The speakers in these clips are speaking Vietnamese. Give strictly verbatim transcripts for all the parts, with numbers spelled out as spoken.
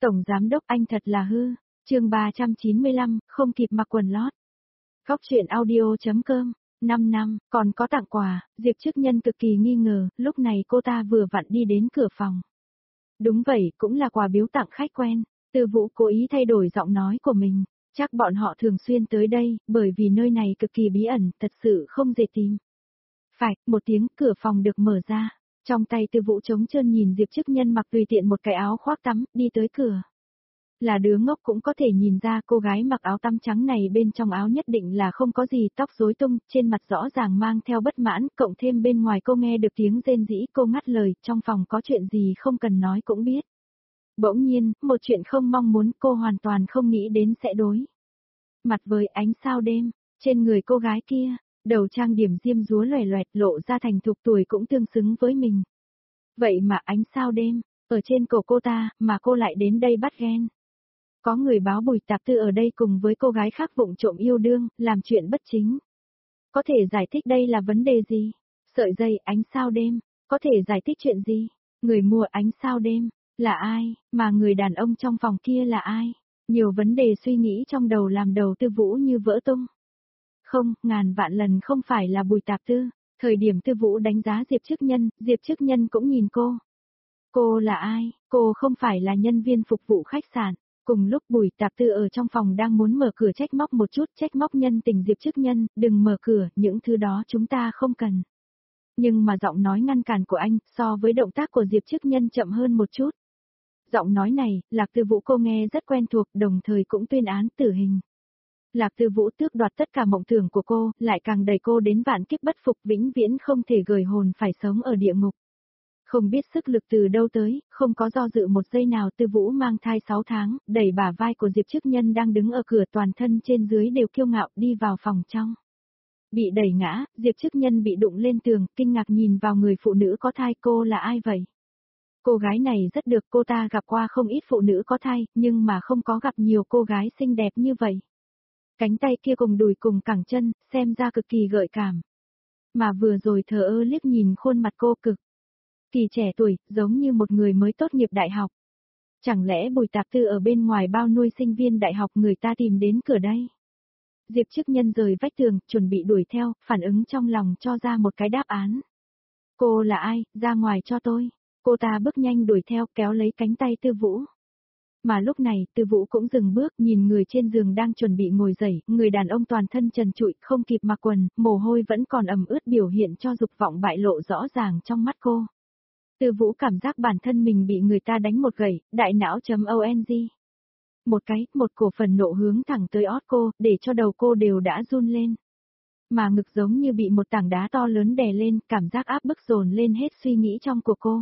Tổng giám đốc anh thật là hư. Chương ba trăm chín mươi lăm, không kịp mặc quần lót. Góc truyện audio chấm com. năm năm, còn có tặng quà, Diệp Chức Nhân cực kỳ nghi ngờ, lúc này cô ta vừa vặn đi đến cửa phòng. Đúng vậy, cũng là quà biếu tặng khách quen. Tư Vũ cố ý thay đổi giọng nói của mình. Chắc bọn họ thường xuyên tới đây, bởi vì nơi này cực kỳ bí ẩn, thật sự không dễ tìm. Phải, một tiếng cửa phòng được mở ra. Trong tay Tư Vũ trống trơn nhìn Diệp Chức Nhân mặc tùy tiện một cái áo khoác tắm, đi tới cửa. Là đứa ngốc cũng có thể nhìn ra cô gái mặc áo tắm trắng này bên trong áo nhất định là không có gì, tóc rối tung, trên mặt rõ ràng mang theo bất mãn, cộng thêm bên ngoài cô nghe được tiếng rên rỉ, cô ngắt lời, trong phòng có chuyện gì không cần nói cũng biết. Bỗng nhiên, một chuyện không mong muốn cô hoàn toàn không nghĩ đến sẽ đối mặt với ánh sao đêm, trên người cô gái kia, đầu trang điểm diêm dúa loè loẹt lộ ra thành thục tuổi cũng tương xứng với mình. Vậy mà ánh sao đêm, ở trên cổ cô ta, mà cô lại đến đây bắt ghen. Có người báo Bùi Tạp Tư ở đây cùng với cô gái khác vụng trộm yêu đương, làm chuyện bất chính. Có thể giải thích đây là vấn đề gì? Sợi dây ánh sao đêm, có thể giải thích chuyện gì? Người mua ánh sao đêm, là ai? Mà người đàn ông trong phòng kia là ai? Nhiều vấn đề suy nghĩ trong đầu làm đầu Tư Vũ như vỡ tung. Không, ngàn vạn lần không phải là Bùi Tạp Tư. Thời điểm Tư Vũ đánh giá Diệp Chức Nhân, Diệp Chức Nhân cũng nhìn cô. Cô là ai? Cô không phải là nhân viên phục vụ khách sạn. Cùng lúc Bùi Tạp Tư ở trong phòng đang muốn mở cửa trách móc một chút, trách móc nhân tình Diệp Chức Nhân, đừng mở cửa, những thứ đó chúng ta không cần. Nhưng mà giọng nói ngăn cản của anh, so với động tác của Diệp Chức Nhân chậm hơn một chút. Giọng nói này, Lạc Tư Vũ cô nghe rất quen thuộc, đồng thời cũng tuyên án tử hình. Lạc Tư Vũ tước đoạt tất cả mộng tưởng của cô, lại càng đẩy cô đến vạn kiếp bất phục, vĩnh viễn không thể gửi hồn phải sống ở địa ngục. Không biết sức lực từ đâu tới, không có do dự một giây nào, Tư Vũ mang thai sáu tháng, đẩy bả vai của Diệp Chức Nhân đang đứng ở cửa, toàn thân trên dưới đều kiêu ngạo đi vào phòng trong. Bị đẩy ngã, Diệp Chức Nhân bị đụng lên tường, kinh ngạc nhìn vào người phụ nữ có thai. Cô là ai vậy? Cô gái này rất được, cô ta gặp qua không ít phụ nữ có thai, nhưng mà không có gặp nhiều cô gái xinh đẹp như vậy. Cánh tay kia cùng đùi cùng cẳng chân, xem ra cực kỳ gợi cảm. Mà vừa rồi thờ ơ liếc nhìn khuôn mặt cô cực kỳ trẻ tuổi, giống như một người mới tốt nghiệp đại học. Chẳng lẽ Bùi Tạp Tư ở bên ngoài bao nuôi sinh viên đại học người ta tìm đến cửa đây? Diệp Chức Nhân rời vách tường, chuẩn bị đuổi theo, phản ứng trong lòng cho ra một cái đáp án. Cô là ai, ra ngoài cho tôi. Cô ta bước nhanh đuổi theo, kéo lấy cánh tay Tư Vũ. Mà lúc này, Tư Vũ cũng dừng bước, nhìn người trên giường đang chuẩn bị ngồi dậy, người đàn ông toàn thân trần trụi, không kịp mặc quần, mồ hôi vẫn còn ẩm ướt biểu hiện cho dục vọng bại lộ rõ ràng trong mắt cô. Tư Vũ cảm giác bản thân mình bị người ta đánh một gậy, đại não.ong. Một cái, một cổ phần nộ hướng thẳng tới ót cô, để cho đầu cô đều đã run lên. Mà ngực giống như bị một tảng đá to lớn đè lên, cảm giác áp bức dồn lên hết suy nghĩ trong của cô.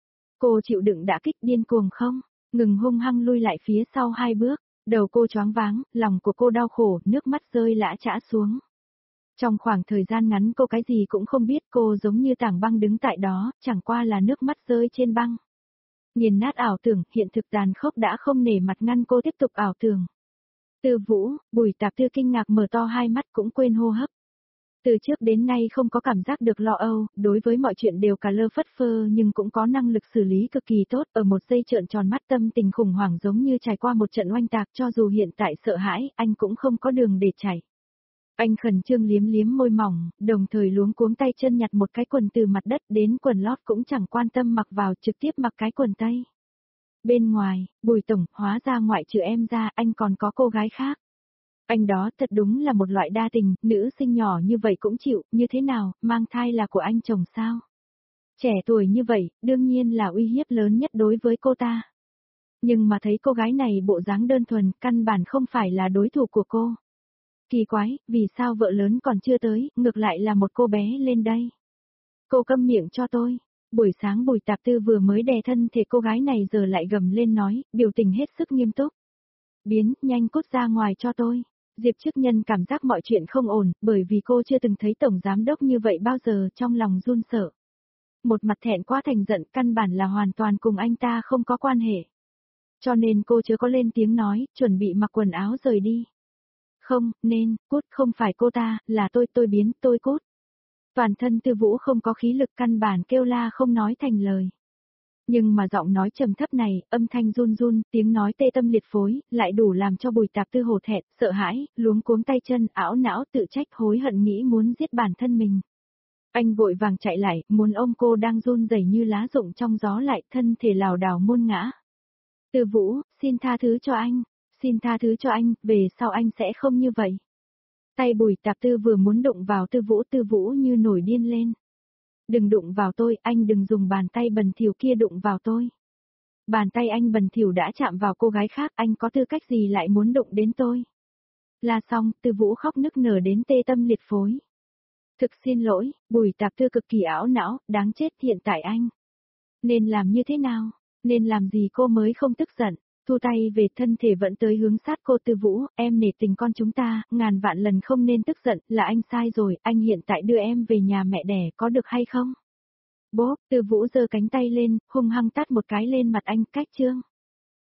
Cô chịu đựng đả kích điên cuồng không? Ngừng hung hăng lui lại phía sau hai bước, đầu cô choáng váng, lòng của cô đau khổ, nước mắt rơi lã chã xuống. Trong khoảng thời gian ngắn cô cái gì cũng không biết, cô giống như tảng băng đứng tại đó, chẳng qua là nước mắt rơi trên băng. Nghiền nát ảo tưởng, hiện thực tàn khốc đã không nể mặt ngăn cô tiếp tục ảo tưởng. Tư Vũ, Bùi Tạp Tư kinh ngạc mở to hai mắt cũng quên hô hấp. Từ trước đến nay không có cảm giác được lo âu, đối với mọi chuyện đều cả lơ phất phơ nhưng cũng có năng lực xử lý cực kỳ tốt, ở một giây trợn tròn mắt tâm tình khủng hoảng giống như trải qua một trận oanh tạc, cho dù hiện tại sợ hãi, anh cũng không có đường để chảy. Anh khẩn trương liếm liếm môi mỏng, đồng thời luống cuống tay chân nhặt một cái quần từ mặt đất đến quần lót cũng chẳng quan tâm mặc vào, trực tiếp mặc cái quần tây. Bên ngoài, Bùi Tổng, hóa ra ngoại trừ em ra, anh còn có cô gái khác. Anh đó thật đúng là một loại đa tình, nữ sinh nhỏ như vậy cũng chịu, như thế nào, mang thai là của anh chồng sao? Trẻ tuổi như vậy, đương nhiên là uy hiếp lớn nhất đối với cô ta. Nhưng mà thấy cô gái này bộ dáng đơn thuần, căn bản không phải là đối thủ của cô. Kỳ quái, vì sao vợ lớn còn chưa tới, ngược lại là một cô bé lên đây? Cô câm miệng cho tôi. Buổi sáng Bùi Tạp Tư vừa mới đè thân thể cô gái này giờ lại gầm lên nói, biểu tình hết sức nghiêm túc. Biến, nhanh cút ra ngoài cho tôi. Diệp Chức Nhân cảm giác mọi chuyện không ổn, bởi vì cô chưa từng thấy tổng giám đốc như vậy bao giờ, trong lòng run sợ. Một mặt thẹn quá thành giận, căn bản là hoàn toàn cùng anh ta không có quan hệ. Cho nên cô chưa có lên tiếng nói, chuẩn bị mặc quần áo rời đi. Không, nên, cút, không phải cô ta, là tôi, tôi biến, tôi cút. Toàn thân Tư Vũ không có khí lực, căn bản kêu la không nói thành lời. Nhưng mà giọng nói trầm thấp này, âm thanh run run, tiếng nói tê tâm liệt phối, lại đủ làm cho Bùi Tạp Tư hổ thẹn, sợ hãi, luống cuống tay chân, ảo não tự trách hối hận nghĩ muốn giết bản thân mình. Anh vội vàng chạy lại, muốn ôm cô đang run rẩy như lá rụng trong gió lại, thân thể lảo đảo muôn ngã. Tư Vũ, xin tha thứ cho anh, xin tha thứ cho anh, về sau anh sẽ không như vậy. Tay Bùi Tạp Tư vừa muốn đụng vào Tư Vũ, Tư Vũ như nổi điên lên. Đừng đụng vào tôi, anh đừng dùng bàn tay bẩn thỉu kia đụng vào tôi. Bàn tay anh bẩn thỉu đã chạm vào cô gái khác, anh có tư cách gì lại muốn đụng đến tôi? La xong, Tư Vũ khóc nức nở đến tê tâm liệt phối. Thực xin lỗi, Bùi Tạp Tư cực kỳ ảo não, đáng chết hiện tại anh. Nên làm như thế nào? Nên làm gì cô mới không tức giận? Thu tay về thân thể vẫn tới hướng sát cô. Tư Vũ, em nể tình con chúng ta, ngàn vạn lần không nên tức giận, là anh sai rồi, anh hiện tại đưa em về nhà mẹ đẻ, có được hay không? Bố, Tư Vũ giơ cánh tay lên, hung hăng tát một cái lên mặt anh, cách trương.